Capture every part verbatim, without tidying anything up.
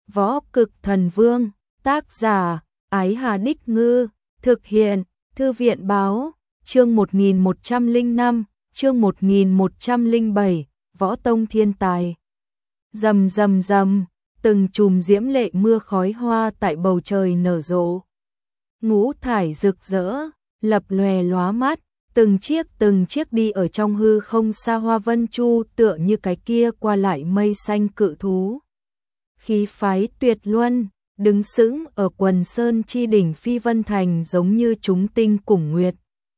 Võ Cực Thần Vương, tác giả, Ái Hà Đích Ngư, thực hiện, Thư viện Báo, chương một nghìn một trăm lẻ năm, chương một nghìn một trăm lẻ bảy, Võ Tông Thiên Tài. Rầm rầm rầm, từng chùm diễm lệ mưa khói hoa tại bầu trời nở rộ. Ngũ thải rực rỡ, lập lòe lóa mắt, từng chiếc từng chiếc đi ở trong hư không xa hoa vân chu tựa như cái kia qua lại mây xanh cự thú. Khí phái tuyệt luân, đứng sững ở quần sơn chi đỉnh Phi Vân Thành giống như chúng tinh cùng nguyệt.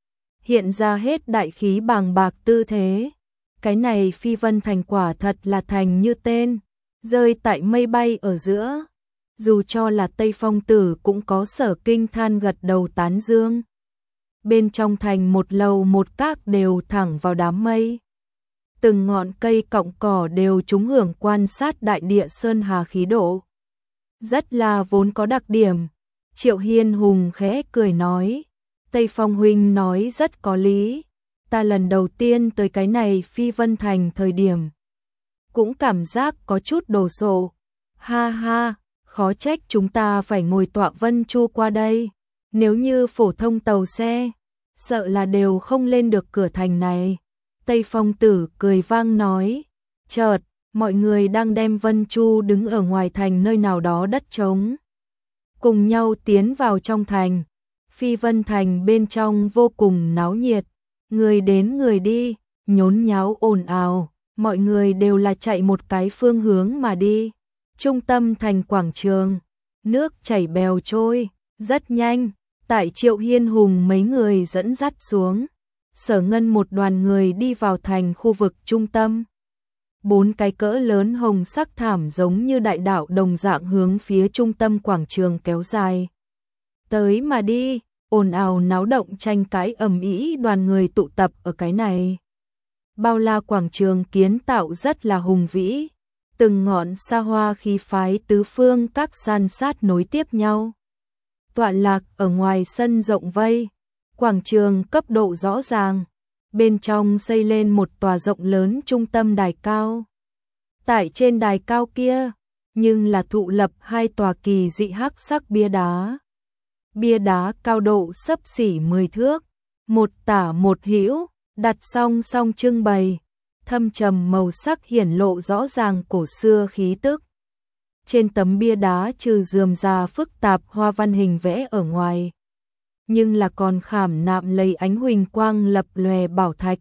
Hiện ra hết đại khí bàng bạc tư thế. Cái này Phi Vân Thành quả thật là thành như tên, rơi tại mây bay ở giữa. Dù cho là Tây Phong Tử cũng có sở kinh than gật đầu tán dương. Bên trong thành một lầu một các đều thẳng vào đám mây. Từng ngọn cây cọng cỏ đều trúng hưởng quan sát đại địa sơn hà khí độ. Rất là vốn có đặc điểm. Triệu Hiên Hùng khẽ cười nói, Tây Phong huynh nói rất có lý. Ta lần đầu tiên tới cái này Phi Vân Thành thời điểm, cũng cảm giác có chút đồ sộ. Ha ha, khó trách chúng ta phải ngồi tọa vân chu qua đây. Nếu như phổ thông tàu xe, sợ là đều không lên được cửa thành này. Tây Phong Tử cười vang nói. Chợt, mọi người đang đem vân chu đứng ở ngoài thành nơi nào đó đất trống, cùng nhau tiến vào trong thành. Phi Vân Thành bên trong vô cùng náo nhiệt, người đến người đi, nhốn nháo ồn ào, mọi người đều là chạy một cái phương hướng mà đi. Trung tâm thành quảng trường, nước chảy bèo trôi, rất nhanh, tại Triệu Hiên Hùng mấy người dẫn dắt xuống, Sở Ngân một đoàn người đi vào thành khu vực trung tâm. Bốn cái cỡ lớn hồng sắc thảm giống như đại đạo đồng dạng hướng phía trung tâm quảng trường kéo dài. Tới mà đi, ồn ào náo động tranh cãi ầm ĩ, đoàn người tụ tập ở cái này. Bao la quảng trường kiến tạo rất là hùng vĩ, từng ngọn xa hoa khí phái tứ phương các san sát nối tiếp nhau. Tọa lạc ở ngoài sân rộng vây, quảng trường cấp độ rõ ràng, bên trong xây lên một tòa rộng lớn trung tâm đài cao. Tại trên đài cao kia, nhưng là thụ lập hai tòa kỳ dị hắc sắc bia đá. Bia đá cao độ xấp xỉ mười thước, một tả một hữu, đặt song song trưng bày, thâm trầm màu sắc hiển lộ rõ ràng cổ xưa khí tức. Trên tấm bia đá trừ rườm rà phức tạp hoa văn hình vẽ ở ngoài, nhưng là còn khảm nạm lấy ánh huỳnh quang lập lòe bảo thạch.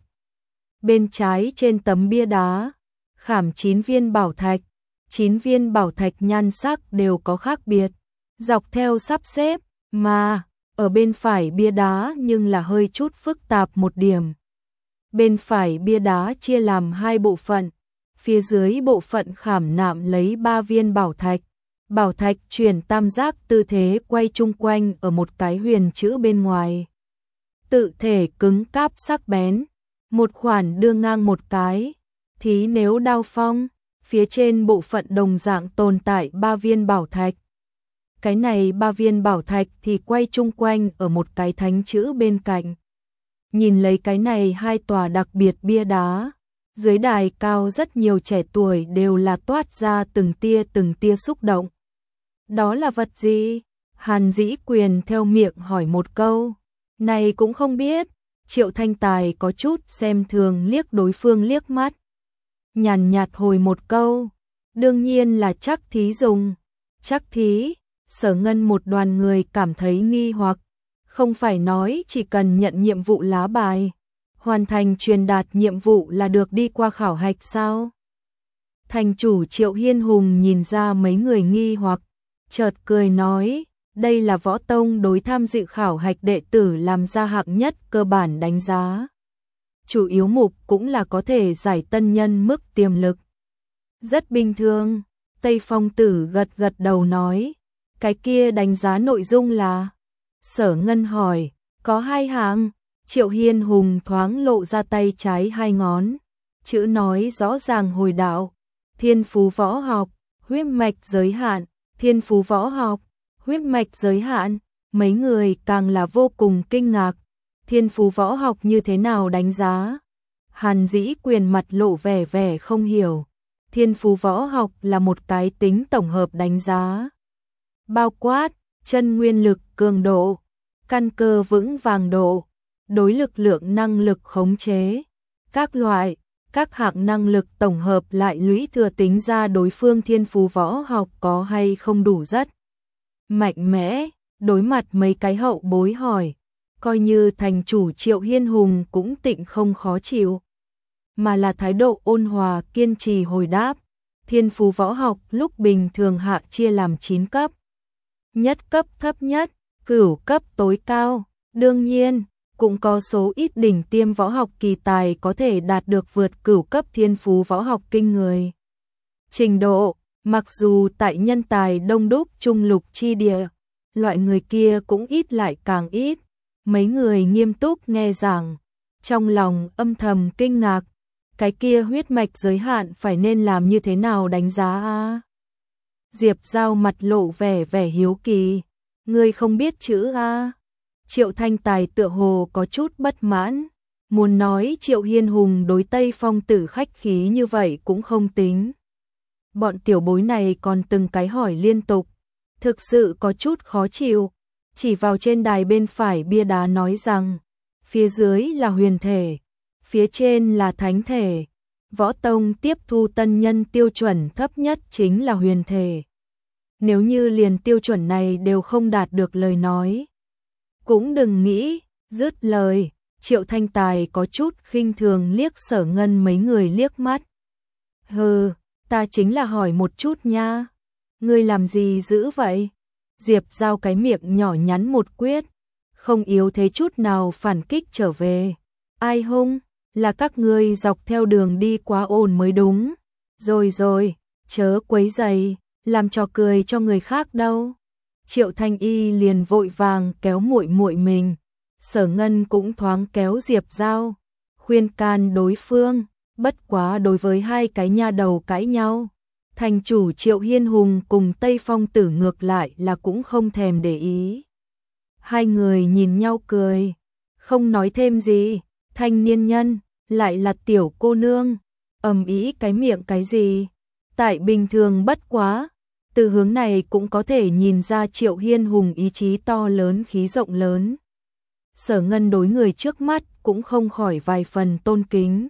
Bên trái trên tấm bia đá, khảm chín viên bảo thạch, chín viên bảo thạch nhan sắc đều có khác biệt, dọc theo sắp xếp, mà ở bên phải bia đá nhưng là hơi chút phức tạp một điểm. Bên phải bia đá chia làm hai bộ phận, phía dưới bộ phận khảm nạm lấy ba viên bảo thạch. Bảo thạch chuyển tam giác tư thế quay chung quanh ở một cái huyền chữ bên ngoài. Tự thể cứng cáp sắc bén, một khoản đưa ngang một cái, thí nếu đao phong, phía trên bộ phận đồng dạng tồn tại ba viên bảo thạch. Cái này ba viên bảo thạch thì quay chung quanh ở một cái thánh chữ bên cạnh. Nhìn lấy cái này hai tòa đặc biệt bia đá, dưới đài cao rất nhiều trẻ tuổi đều là toát ra từng tia từng tia xúc động. Đó là vật gì? Hàn Dĩ Quyền theo miệng hỏi một câu. Này cũng không biết. Triệu Thanh Tài có chút xem thường liếc đối phương liếc mắt, nhàn nhạt hồi một câu. Đương nhiên là chắc thí dùng. Chắc thí? Sở Ngân một đoàn người cảm thấy nghi hoặc. Không phải nói chỉ cần nhận nhiệm vụ lá bài, hoàn thành truyền đạt nhiệm vụ là được đi qua khảo hạch sao? Thành chủ Triệu Hiên Hùng nhìn ra mấy người nghi hoặc, chợt cười nói, đây là võ tông đối tham dự khảo hạch đệ tử làm ra hạng nhất cơ bản đánh giá. Chủ yếu mục cũng là có thể giải tân nhân mức tiềm lực. Rất bình thường, Tây Phong Tử gật gật đầu nói, cái kia đánh giá nội dung là... Sở Ngân hỏi, có hai hạng. Triệu Hiên Hùng thoáng lộ ra tay trái hai ngón, chữ nói rõ ràng hồi đạo, thiên phú võ học, huyết mạch giới hạn, thiên phú võ học, huyết mạch giới hạn. Mấy người càng là vô cùng kinh ngạc, thiên phú võ học như thế nào đánh giá? Hàn Dĩ Quyền mặt lộ vẻ vẻ không hiểu, Thiên phú võ học là một cái tính tổng hợp đánh giá, bao quát chân nguyên lực cường độ, căn cơ vững vàng độ, đối lực lượng năng lực khống chế, các loại, các hạng năng lực tổng hợp lại lũy thừa tính ra đối phương thiên phú võ học có hay không đủ rất mạnh mẽ. Đối mặt mấy cái hậu bối hỏi, coi như thành chủ Triệu Hiên Hùng cũng tịnh không khó chịu, mà là thái độ ôn hòa kiên trì hồi đáp. Thiên phú võ học lúc bình thường hạ chia làm chín cấp, nhất cấp thấp nhất, cửu cấp tối cao, đương nhiên cũng có số ít đỉnh tiêm võ học kỳ tài có thể đạt được vượt cửu cấp thiên phú võ học kinh người trình độ. Mặc dù tại nhân tài đông đúc trung lục chi địa, loại người kia cũng ít lại càng ít. Mấy người nghiêm túc nghe giảng, trong lòng âm thầm kinh ngạc, cái kia huyết mạch giới hạn phải nên làm như thế nào đánh giá a? Diệp Giao mặt lộ vẻ vẻ hiếu kỳ, ngươi không biết chữ a? Triệu Thanh Tài tựa hồ có chút bất mãn, muốn nói Triệu Hiên Hùng đối Tây Phong Tử khách khí như vậy cũng không tính. Bọn tiểu bối này còn từng cái hỏi liên tục, thực sự có chút khó chịu, chỉ vào trên đài bên phải bia đá nói rằng, phía dưới là huyền thể, phía trên là thánh thể, võ tông tiếp thu tân nhân tiêu chuẩn thấp nhất chính là huyền thể. Nếu như liền tiêu chuẩn này đều không đạt được lời nói, cũng đừng nghĩ. Dứt lời, Triệu Thanh Tài có chút khinh thường liếc Sở Ngân mấy người liếc mắt. Hừ, ta chính là hỏi một chút nha, ngươi làm gì dữ vậy? Diệp Giao cái miệng nhỏ nhắn một quyết, không yếu thế chút nào phản kích trở về. Ai hung, là các ngươi dọc theo đường đi quá ồn mới đúng. Rồi rồi, chớ quấy rầy, làm trò cười cho người khác đâu. Triệu Thanh Y liền vội vàng kéo muội muội mình, Sở Ngân cũng thoáng kéo Diệp Giao, khuyên can đối phương, bất quá đối với hai cái nha đầu cãi nhau, thành chủ Triệu Hiên Hùng cùng Tây Phong Tử ngược lại là cũng không thèm để ý. Hai người nhìn nhau cười, không nói thêm gì. Thanh niên nhân, lại là tiểu cô nương, ầm ĩ cái miệng cái gì? Tại bình thường bất quá, từ hướng này cũng có thể nhìn ra Triệu Hiên Hùng ý chí to lớn khí rộng lớn. Sở Ngân đối người trước mắt cũng không khỏi vài phần tôn kính.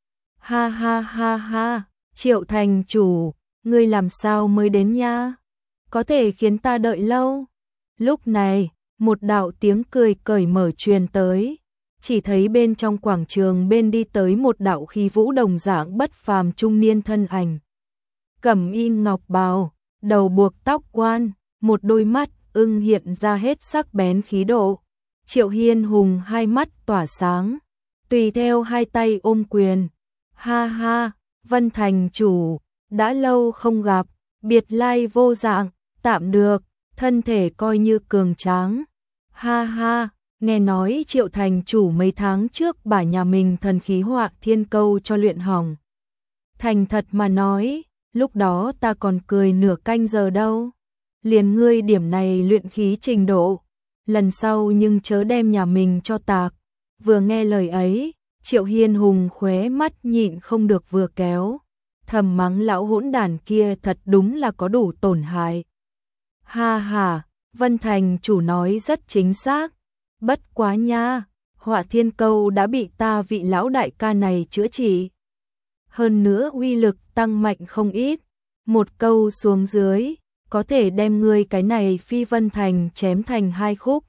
Ha ha ha ha, Triệu thành chủ, ngươi làm sao mới đến nha? Có thể khiến ta đợi lâu. Lúc này, một đạo tiếng cười cởi mở truyền tới, chỉ thấy bên trong quảng trường bên đi tới một đạo khí vũ đồng dạng bất phàm trung niên thân ảnh. Cẩm y ngọc bào, đầu buộc tóc quan, một đôi mắt ưng hiện ra hết sắc bén khí độ. Triệu Hiên Hùng hai mắt tỏa sáng, tùy theo hai tay ôm quyền. Ha ha, Vân thành chủ, đã lâu không gặp, biệt lai vô dạng, tạm được, thân thể coi như cường tráng. Ha ha, nghe nói Triệu thành chủ mấy tháng trước bả nhà mình thần khí họa thiên câu cho luyện hỏng. Thành thật mà nói, lúc đó ta còn cười nửa canh giờ đâu. Liền ngươi điểm này luyện khí trình độ, lần sau nhưng chớ đem nhà mình cho tạc. Vừa nghe lời ấy, Triệu Hiên Hùng khóe mắt nhịn không được vừa kéo, thầm mắng lão hỗn đản kia thật đúng là có đủ tổn hại. Ha ha, Vân thành chủ nói rất chính xác, bất quá nha, họa thiên câu đã bị ta vị lão đại ca này chữa trị. Hơn nữa uy lực tăng mạnh không ít, một câu xuống dưới, có thể đem ngươi cái này phi Vân thành chém thành hai khúc.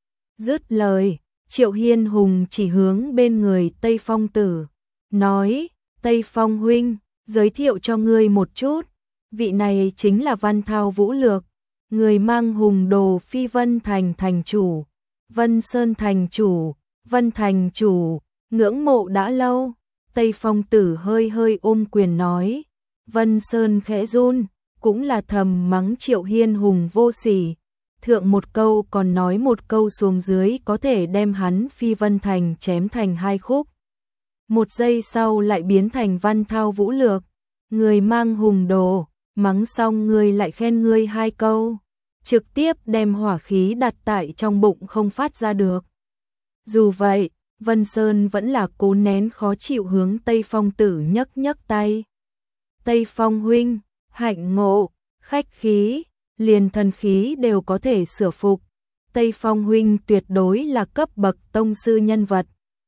Dứt lời, Triệu Hiên Hùng chỉ hướng bên người Tây Phong Tử, nói, Tây Phong huynh, giới thiệu cho ngươi một chút, vị này chính là Văn Thao Vũ Lược, người mang hùng đồ phi Vân thành thành chủ, Vân Sơn thành chủ, Vân thành chủ, ngưỡng mộ đã lâu. Tây Phong Tử hơi hơi ôm quyền nói, Vân Sơn khẽ run, cũng là thầm mắng Triệu Hiên Hùng vô sỉ, thượng một câu còn nói một câu xuống dưới có thể đem hắn phi Vân thành chém thành hai khúc. Một giây sau lại biến thành Văn Thao Vũ Lược, người mang hùng đồ, mắng xong người lại khen ngươi hai câu, trực tiếp đem hỏa khí đặt tại trong bụng không phát ra được. Dù vậy, Vân Sơn vẫn là cố nén khó chịu hướng Tây Phong Tử nhấc nhấc tay. Tây Phong huynh, hạnh ngộ, khách khí, liền thần khí đều có thể sửa phục. Tây Phong huynh tuyệt đối là cấp bậc tông sư nhân vật.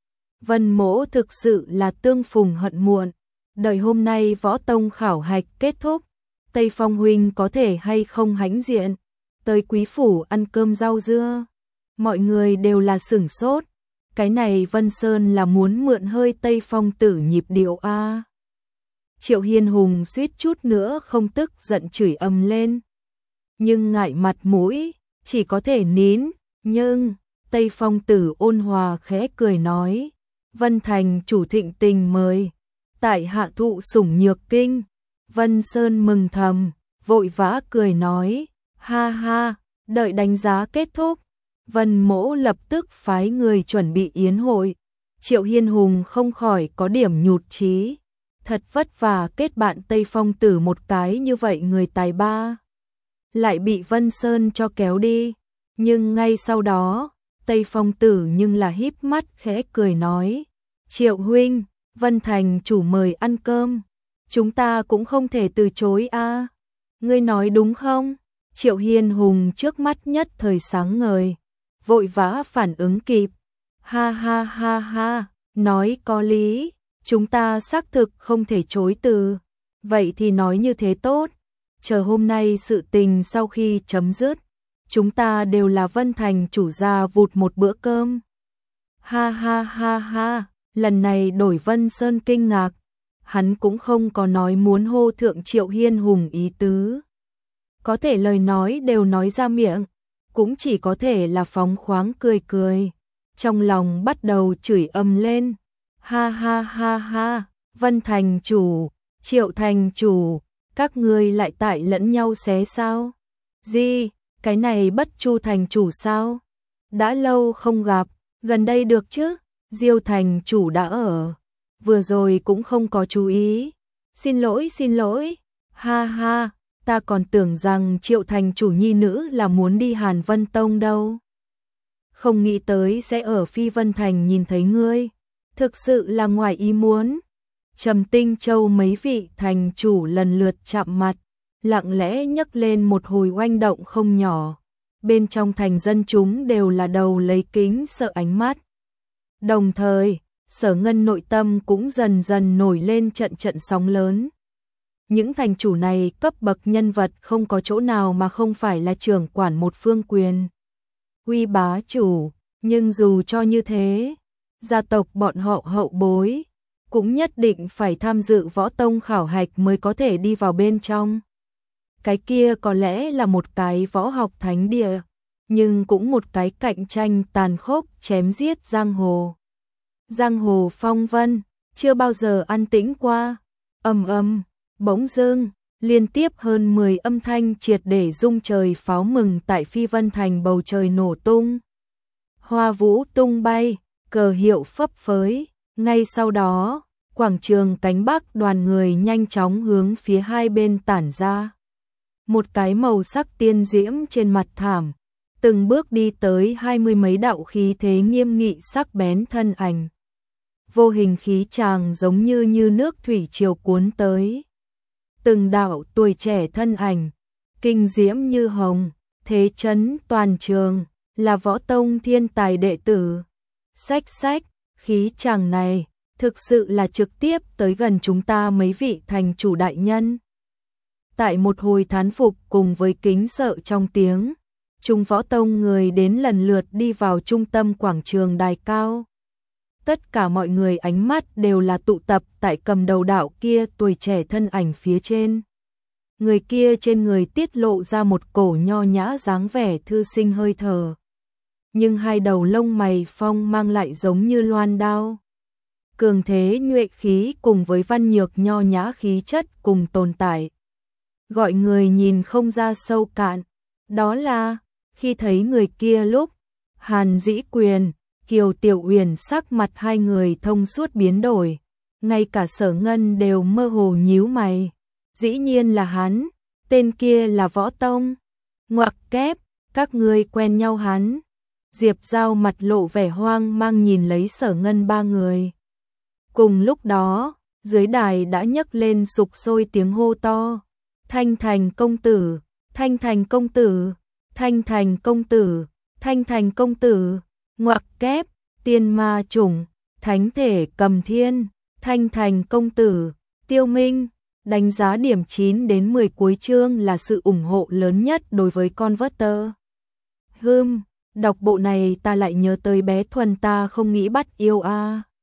Vân Mỗ thực sự là tương phùng hận muộn, đợi hôm nay võ tông khảo hạch kết thúc, Tây Phong huynh có thể hay không hãnh diện, tới quý phủ ăn cơm rau dưa. Mọi người đều là sửng sốt, cái này Vân Sơn là muốn mượn hơi Tây Phong tử nhịp điệu a. Triệu Hiên Hùng suýt chút nữa không tức giận chửi ầm lên, nhưng ngại mặt mũi, chỉ có thể nín, nhưng Tây Phong tử ôn hòa khẽ cười nói, Vân Thành chủ thịnh tình mời, tại hạ thụ sủng nhược kinh. Vân Sơn mừng thầm, vội vã cười nói, ha ha, đợi đánh giá kết thúc, Vân Mỗ lập tức phái người chuẩn bị yến hội. Triệu Hiên Hùng không khỏi có điểm nhụt chí, thật vất vả kết bạn Tây Phong tử một cái như vậy người tài ba, lại bị Vân Sơn cho kéo đi. Nhưng ngay sau đó, Tây Phong tử nhưng là híp mắt khẽ cười nói, Triệu huynh, Vân Thành chủ mời ăn cơm, chúng ta cũng không thể từ chối a. Ngươi nói đúng không? Triệu Hiên Hùng trước mắt nhất thời sáng ngời, vội vã phản ứng kịp, ha ha ha ha, nói có lý, chúng ta xác thực không thể chối từ, vậy thì nói như thế tốt, chờ hôm nay sự tình sau khi chấm dứt, chúng ta đều là Vân Thành chủ gia vụt một bữa cơm. Ha ha ha ha, lần này đổi Vân Sơn kinh ngạc, hắn cũng không có nói muốn hô thượng Triệu Hiên Hùng ý tứ. Có thể lời nói đều nói ra miệng, cũng chỉ có thể là phóng khoáng cười cười, trong lòng bắt đầu chửi ầm lên, ha ha ha ha, Vân Thành chủ, Triệu Thành chủ, các ngươi lại tại lẫn nhau xé sao? Gì, cái này Bất Chu thành chủ sao? Đã lâu không gặp, gần đây được chứ? Diêu thành chủ đã ở, vừa rồi cũng không có chú ý. Xin lỗi xin lỗi, ha ha, ta còn tưởng rằng Triệu thành chủ nhi nữ là muốn đi Hàn Vân Tông đâu. Không nghĩ tới sẽ ở Phi Vân Thành nhìn thấy ngươi, thực sự là ngoài ý muốn. Trầm Tinh Châu mấy vị thành chủ lần lượt chạm mặt, lặng lẽ nhấc lên một hồi oanh động không nhỏ. Bên trong thành dân chúng đều là đầu lấy kính sợ ánh mắt. Đồng thời, Sở Ngân nội tâm cũng dần dần nổi lên trận trận sóng lớn. Những thành chủ này cấp bậc nhân vật không có chỗ nào mà không phải là trưởng quản một phương quyền. Uy bá chủ, nhưng dù cho như thế, gia tộc bọn họ hậu bối cũng nhất định phải tham dự võ tông khảo hạch mới có thể đi vào bên trong. Cái kia có lẽ là một cái võ học thánh địa, nhưng cũng một cái cạnh tranh tàn khốc chém giết giang hồ. Giang hồ phong vân, chưa bao giờ an tĩnh qua. Ầm ầm, bỗng dưng, liên tiếp hơn mười âm thanh triệt để rung trời pháo mừng tại Phi Vân Thành bầu trời nổ tung. Hoa vũ tung bay, cờ hiệu phấp phới, ngay sau đó, quảng trường cánh bắc đoàn người nhanh chóng hướng phía hai bên tản ra. Một cái màu sắc tiên diễm trên mặt thảm, từng bước đi tới hai mươi mấy đạo khí thế nghiêm nghị sắc bén thân ảnh. Vô hình khí tràng giống như như nước thủy triều cuốn tới. Từng đạo tuổi trẻ thân ảnh, kinh diễm như hồng, thế chấn toàn trường, là võ tông thiên tài đệ tử. Xách xách, khí tràng này, thực sự là trực tiếp tới gần chúng ta mấy vị thành chủ đại nhân. Tại một hồi thán phục cùng với kính sợ trong tiếng, Trung võ tông người đến lần lượt đi vào trung tâm quảng trường đài cao. Tất cả mọi người ánh mắt đều là tụ tập tại cầm đầu đạo kia tuổi trẻ thân ảnh phía trên. Người kia trên người tiết lộ ra một cổ nho nhã dáng vẻ thư sinh hơi thở. Nhưng hai đầu lông mày phong mang lại giống như loan đao. Cường thế nhuệ khí cùng với văn nhược nho nhã khí chất cùng tồn tại. Gọi người nhìn không ra sâu cạn. Đó là, khi thấy người kia lúc, Hàn Dĩ Quyền, Kiều Tiểu Uyển sắc mặt hai người thông suốt biến đổi. Ngay cả Sở Ngân đều mơ hồ nhíu mày. Dĩ nhiên là hắn, tên kia là Võ Tông. Ngoặc kép, các ngươi quen nhau hắn. Diệp Giao mặt lộ vẻ hoang mang nhìn lấy Sở Ngân ba người. Cùng lúc đó, dưới đài đã nhấc lên sục sôi tiếng hô to. Thanh Thành công tử, Thanh Thành công tử, Thanh Thành công tử, Thanh Thành công tử, ngoặc kép, tiên ma chủng, thánh thể cầm thiên, Thanh Thành công tử, Tiêu Minh. Đánh giá điểm chín đến mười cuối chương là sự ủng hộ lớn nhất đối với Converter. Hừm, đọc bộ này ta lại nhớ tới bé Thuần ta không nghĩ bắt yêu a. À.